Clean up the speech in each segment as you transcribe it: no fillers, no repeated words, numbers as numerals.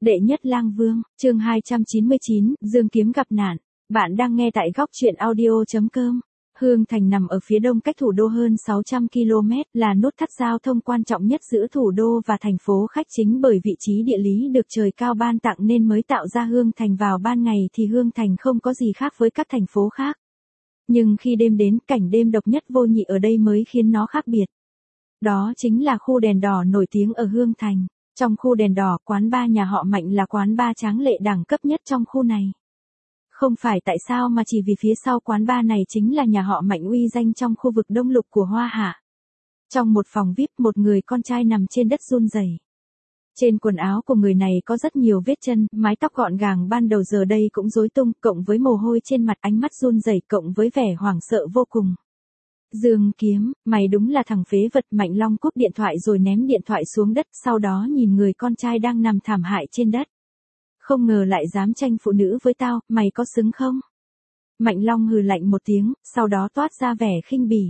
Đệ nhất lang vương, chương 299, Dương Kiếm gặp nạn. Bạn đang nghe tại góc truyện audio.com. Hương Thành nằm ở phía đông cách thủ đô hơn 600 km, là nút thắt giao thông quan trọng nhất giữa thủ đô và thành phố khách chính, bởi vị trí địa lý được trời cao ban tặng nên mới tạo ra Hương Thành. Vào ban ngày thì Hương Thành không có gì khác với các thành phố khác. Nhưng khi đêm đến, cảnh đêm độc nhất vô nhị ở đây mới khiến nó khác biệt. Đó chính là khu đèn đỏ nổi tiếng ở Hương Thành. Trong khu đèn đỏ, quán bar nhà họ Mạnh là quán bar tráng lệ đẳng cấp nhất trong khu này. Không phải tại sao mà chỉ vì phía sau quán bar này chính là nhà họ Mạnh uy danh trong khu vực Đông Lục của Hoa Hạ. Trong một phòng VIP, một người con trai nằm trên đất run rẩy. Trên quần áo của người này có rất nhiều vết chân, mái tóc gọn gàng ban đầu giờ đây cũng rối tung, cộng với mồ hôi trên mặt, ánh mắt run rẩy cộng với vẻ hoảng sợ vô cùng. Dương Kiếm, mày đúng là thằng phế vật. Mạnh Long cúp điện thoại rồi ném điện thoại xuống đất, sau đó nhìn người con trai đang nằm thảm hại trên đất. Không ngờ lại dám tranh phụ nữ với tao, mày có xứng không? Mạnh Long hừ lạnh một tiếng, sau đó toát ra vẻ khinh bỉ.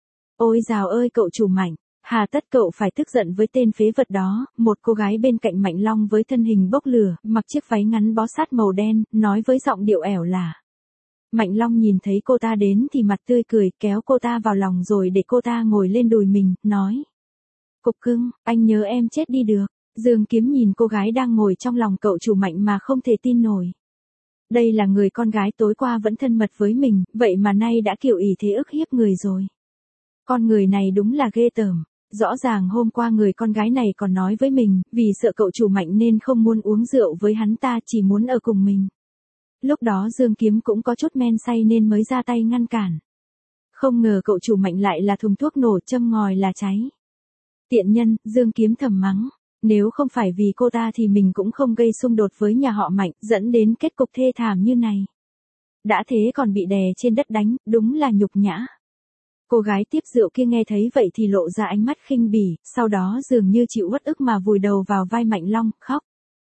Ôi dào ơi cậu chủ Mạnh, hà tất cậu phải tức giận với tên phế vật đó? Một cô gái bên cạnh Mạnh Long với thân hình bốc lửa, mặc chiếc váy ngắn bó sát màu đen, nói với giọng điệu ẻo lả. Mạnh Long nhìn thấy cô ta đến thì mặt tươi cười, kéo cô ta vào lòng rồi để cô ta ngồi lên đùi mình, nói. Cục cưng, anh nhớ em chết đi được. Dương Kiếm nhìn cô gái đang ngồi trong lòng cậu chủ Mạnh mà không thể tin nổi. Đây là người con gái tối qua vẫn thân mật với mình, vậy mà nay đã kiểu ỷ thế ức hiếp người rồi. Con người này đúng là ghê tởm. Rõ ràng hôm qua người con gái này còn nói với mình, vì sợ cậu chủ Mạnh nên không muốn uống rượu với hắn ta, chỉ muốn ở cùng mình. Lúc đó Dương Kiếm cũng có chút men say nên mới ra tay ngăn cản. Không ngờ cậu chủ Mạnh lại là thùng thuốc nổ, châm ngòi là cháy. Tiện nhân, Dương Kiếm thầm mắng. Nếu không phải vì cô ta thì mình cũng không gây xung đột với nhà họ Mạnh, dẫn đến kết cục thê thảm như này. Đã thế còn bị đè trên đất đánh, đúng là nhục nhã. Cô gái tiếp rượu kia nghe thấy vậy thì lộ ra ánh mắt khinh bỉ, sau đó dường như chịu uất ức mà vùi đầu vào vai Mạnh Long, khóc.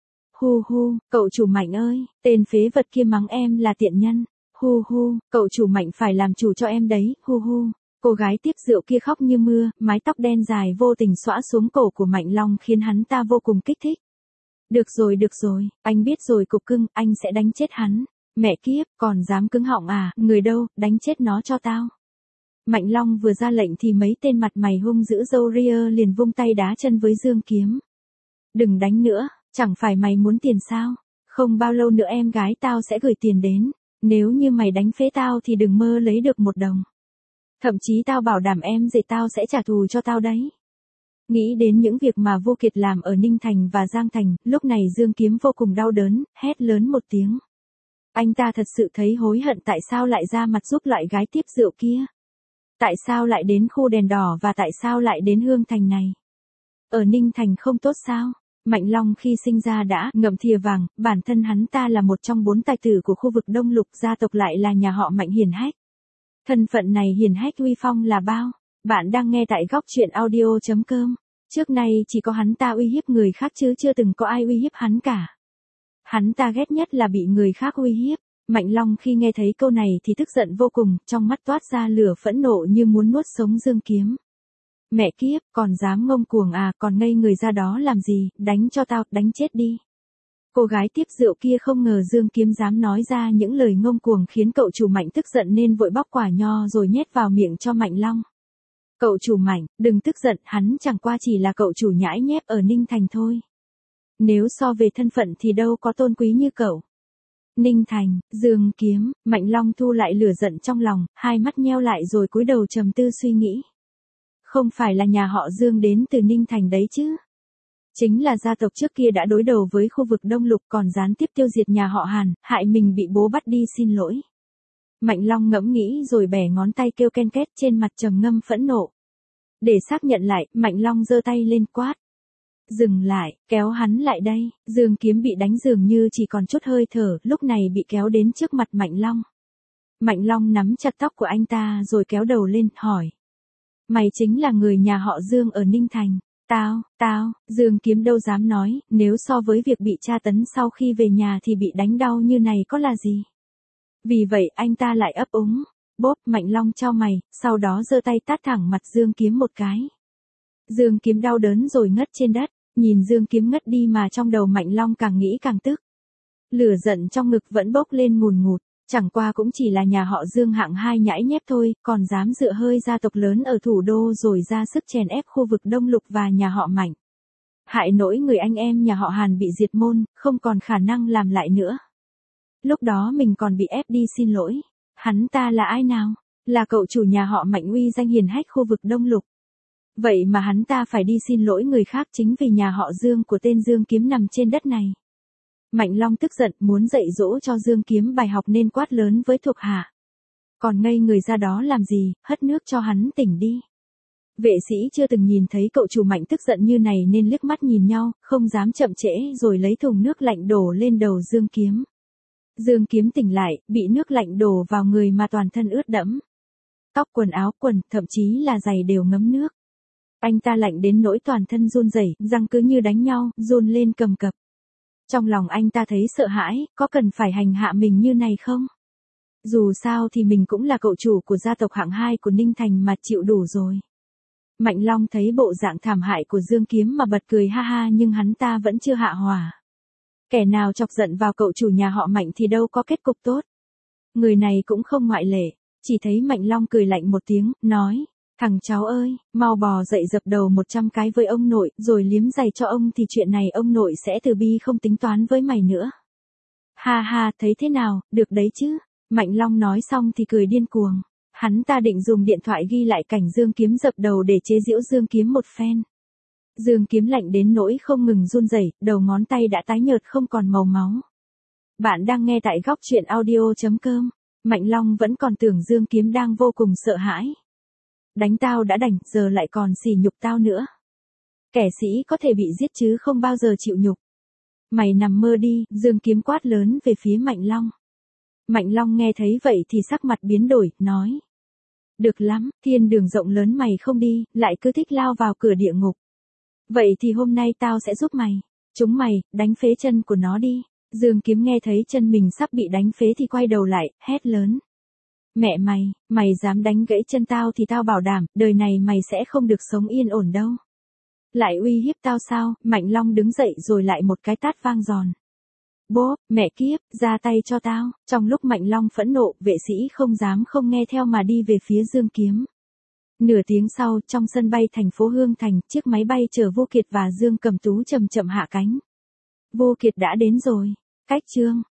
Hu hu, cậu chủ Mạnh ơi, tên phế vật kia mắng em là tiện nhân. Hu hu, cậu chủ Mạnh phải làm chủ cho em đấy, hu hu. Cô gái tiếp rượu kia khóc như mưa, mái tóc đen dài vô tình xõa xuống cổ của Mạnh Long khiến hắn ta vô cùng kích thích. Được rồi, anh biết rồi cục cưng, anh sẽ đánh chết hắn. Mẹ kiếp, còn dám cứng họng à, người đâu, đánh chết nó cho tao. Mạnh Long vừa ra lệnh thì mấy tên mặt mày hung dữ râu ria liền vung tay đá chân với Dương Kiếm. Đừng đánh nữa. Chẳng phải mày muốn tiền sao? Không bao lâu nữa em gái tao sẽ gửi tiền đến. Nếu như mày đánh phế tao thì đừng mơ lấy được một đồng. Thậm chí tao bảo đảm em dậy tao sẽ trả thù cho tao đấy. Nghĩ đến những việc mà Vô Kiệt làm ở Ninh Thành và Giang Thành, lúc này Dương Kiếm vô cùng đau đớn, hét lớn một tiếng. Anh ta thật sự thấy hối hận tại sao lại ra mặt giúp loại gái tiếp rượu kia. Tại sao lại đến khu đèn đỏ và tại sao lại đến Hương Thành này? Ở Ninh Thành không tốt sao? Mạnh Long khi sinh ra đã ngậm thìa vàng, bản thân hắn ta là một trong 4 tài tử của khu vực Đông Lục, gia tộc lại là nhà họ Mạnh hiển hách. Thân phận này hiển hách uy phong là bao. Bạn đang nghe tại góc truyện audio.com. Trước nay chỉ có hắn ta uy hiếp người khác chứ chưa từng có ai uy hiếp hắn cả. Hắn ta ghét nhất là bị người khác uy hiếp. Mạnh Long khi nghe thấy câu này thì tức giận vô cùng, trong mắt toát ra lửa phẫn nộ như muốn nuốt sống Dương Kiếm. Mẹ kiếp, còn dám ngông cuồng à, còn ngây người ra đó làm gì, đánh cho tao, đánh chết đi. Cô gái tiếp rượu kia không ngờ Dương Kiếm dám nói ra những lời ngông cuồng khiến cậu chủ Mạnh tức giận nên vội bóc quả nho rồi nhét vào miệng cho Mạnh Long. Cậu chủ Mạnh, đừng tức giận, hắn chẳng qua chỉ là cậu chủ nhãi nhép ở Ninh Thành thôi. Nếu so về thân phận thì đâu có tôn quý như cậu. Ninh Thành, Dương Kiếm, Mạnh Long thu lại lửa giận trong lòng, hai mắt nheo lại rồi cúi đầu trầm tư suy nghĩ. Không phải là nhà họ Dương đến từ Ninh Thành đấy chứ. Chính là gia tộc trước kia đã đối đầu với khu vực Đông Lục còn gián tiếp tiêu diệt nhà họ Hàn, hại mình bị bố bắt đi xin lỗi. Mạnh Long ngẫm nghĩ rồi bẻ ngón tay kêu ken két trên mặt trầm ngâm phẫn nộ. Để xác nhận lại, Mạnh Long giơ tay lên quát. Dừng lại, kéo hắn lại đây. Dương Kiếm bị đánh dường như chỉ còn chút hơi thở, lúc này bị kéo đến trước mặt Mạnh Long. Mạnh Long nắm chặt tóc của anh ta rồi kéo đầu lên, hỏi. Mày chính là người nhà họ Dương ở Ninh Thành. Tao, Dương Kiếm đâu dám nói, nếu so với việc bị tra tấn sau khi về nhà thì bị đánh đau như này có là gì. Vì vậy anh ta lại ấp úng. Bốp, Mạnh Long chau mày, sau đó giơ tay tát thẳng mặt Dương Kiếm một cái. Dương Kiếm đau đớn rồi ngất trên đất. Nhìn Dương Kiếm ngất đi mà trong đầu Mạnh Long càng nghĩ càng tức. Lửa giận trong ngực vẫn bốc lên ngùn ngụt, chẳng qua cũng chỉ là nhà họ Dương hạng hai nhãi nhép thôi, còn dám dựa hơi gia tộc lớn ở thủ đô rồi ra sức chèn ép khu vực Đông Lục và nhà họ Mạnh. Hại nỗi người anh em nhà họ Hàn bị diệt môn, không còn khả năng làm lại nữa. Lúc đó mình còn bị ép đi xin lỗi. Hắn ta là ai nào? Là cậu chủ nhà họ Mạnh uy danh hiển hách khu vực Đông Lục. Vậy mà hắn ta phải đi xin lỗi người khác chính vì nhà họ Dương của tên Dương Kiếm nằm trên đất này. Mạnh Long tức giận muốn dạy dỗ cho Dương Kiếm bài học nên quát lớn với thuộc hạ. Còn ngây người ra đó làm gì, hất nước cho hắn tỉnh đi. Vệ sĩ chưa từng nhìn thấy cậu chủ Mạnh tức giận như này nên liếc mắt nhìn nhau, không dám chậm trễ rồi lấy thùng nước lạnh đổ lên đầu Dương Kiếm. Dương Kiếm tỉnh lại, bị nước lạnh đổ vào người mà toàn thân ướt đẫm. Tóc quần áo quần, thậm chí là giày đều ngấm nước. Anh ta lạnh đến nỗi toàn thân run rẩy, răng cứ như đánh nhau, run lên cầm cập. Trong lòng anh ta thấy sợ hãi, có cần phải hành hạ mình như này không? Dù sao thì mình cũng là cậu chủ của gia tộc hạng 2 của Ninh Thành mà chịu đủ rồi. Mạnh Long thấy bộ dạng thảm hại của Dương Kiếm mà bật cười ha ha nhưng hắn ta vẫn chưa hạ hỏa. Kẻ nào chọc giận vào cậu chủ nhà họ Mạnh thì đâu có kết cục tốt. Người này cũng không ngoại lệ, chỉ thấy Mạnh Long cười lạnh một tiếng, nói, thằng cháu ơi, mau bò dậy dập đầu 100 cái với ông nội, rồi liếm giày cho ông thì chuyện này ông nội sẽ từ bi không tính toán với mày nữa. Ha ha, thấy thế nào, được đấy chứ. Mạnh Long nói xong thì cười điên cuồng. Hắn ta định dùng điện thoại ghi lại cảnh Dương Kiếm dập đầu để chế giễu Dương Kiếm một phen. Dương Kiếm lạnh đến nỗi không ngừng run rẩy, đầu ngón tay đã tái nhợt không còn màu máu. Bạn đang nghe tại góc truyện audio.com. Mạnh Long vẫn còn tưởng Dương Kiếm đang vô cùng sợ hãi. Đánh tao đã đành, giờ lại còn sỉ nhục tao nữa. Kẻ sĩ có thể bị giết chứ không bao giờ chịu nhục. Mày nằm mơ đi, Dương Kiếm quát lớn về phía Mạnh Long. Mạnh Long nghe thấy vậy thì sắc mặt biến đổi, nói. Được lắm, thiên đường rộng lớn mày không đi, lại cứ thích lao vào cửa địa ngục. Vậy thì hôm nay tao sẽ giúp mày. Chúng mày, đánh phế chân của nó đi. Dương Kiếm nghe thấy chân mình sắp bị đánh phế thì quay đầu lại, hét lớn. Mẹ mày dám đánh gãy chân tao thì tao bảo đảm, đời này mày sẽ không được sống yên ổn đâu. Lại uy hiếp tao sao? Mạnh Long đứng dậy rồi lại một cái tát vang giòn. Bố, mẹ kiếp, ra tay cho tao. Trong lúc Mạnh Long phẫn nộ, vệ sĩ không dám không nghe theo mà đi về phía Dương Kiếm. Nửa tiếng sau, trong sân bay thành phố Hương Thành, chiếc máy bay chở Vô Kiệt và Dương Cẩm Tú chậm chậm hạ cánh. Vô Kiệt đã đến rồi. Cách chương